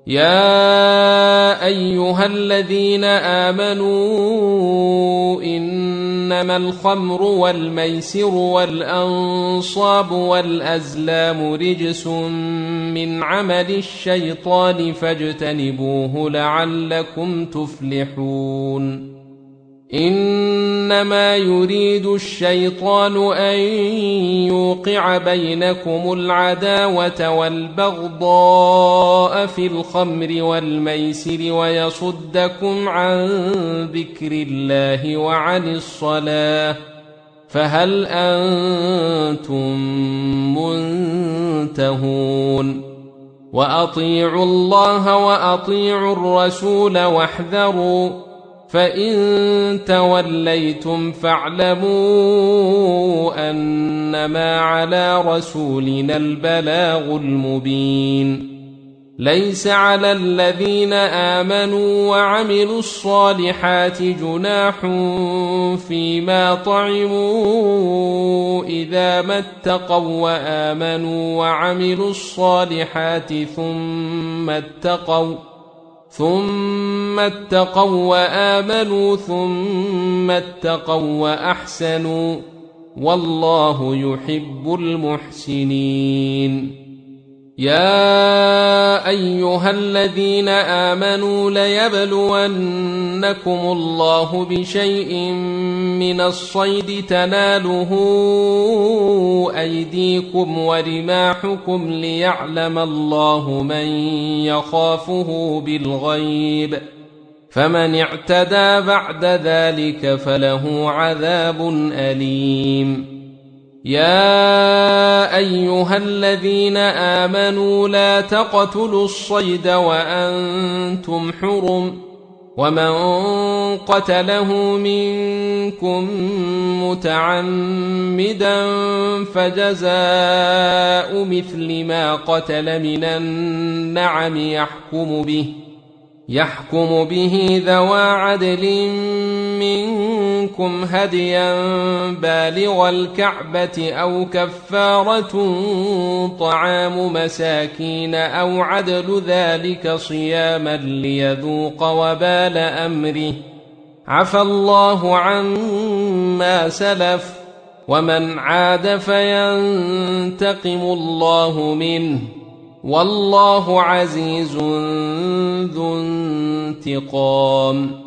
يا أيها الذين آمنوا إنما الخمر والميسر والأنصاب والأزلام رجس من عمل الشيطان فاجتنبوه لعلكم تفلحون إنما يريد الشيطان أن يوقع بينكم العداوة والبغضاء في الخمر والميسر ويصدكم عن ذكر الله وعن الصلاة فهل أنتم منتهون وأطيعوا الله وأطيعوا الرسول واحذروا فإن توليتم فاعلموا أنما على رسولنا البلاغ المبين ليس على الذين آمنوا وعملوا الصالحات جناح فيما طعموا إذا ما اتقوا وآمنوا وعملوا الصالحات ثم اتقوا وآمنوا ثم اتقوا وأحسنوا والله يحب المحسنين يا أيها الذين آمنوا ليبلونكم الله بشيء من الصيد تناله أيديكم ورماحكم ليعلم الله من يخافه بالغيب فمن اعتدى بعد ذلك فله عذاب أليم يا أيها الذين آمنوا لا تقتلوا الصيد وأنتم حرم ومن قتله منكم متعمدا فجزاء مثل ما قتل من النعم يحكم به ذوى عدل منكم هديا بالغ الكعبة أو كفارة طعام مساكين أو عدل ذلك صياما ليذوق وبال أمره عفى الله عما سلف ومن عاد فينتقم الله منه والله عزيز ذو انتقام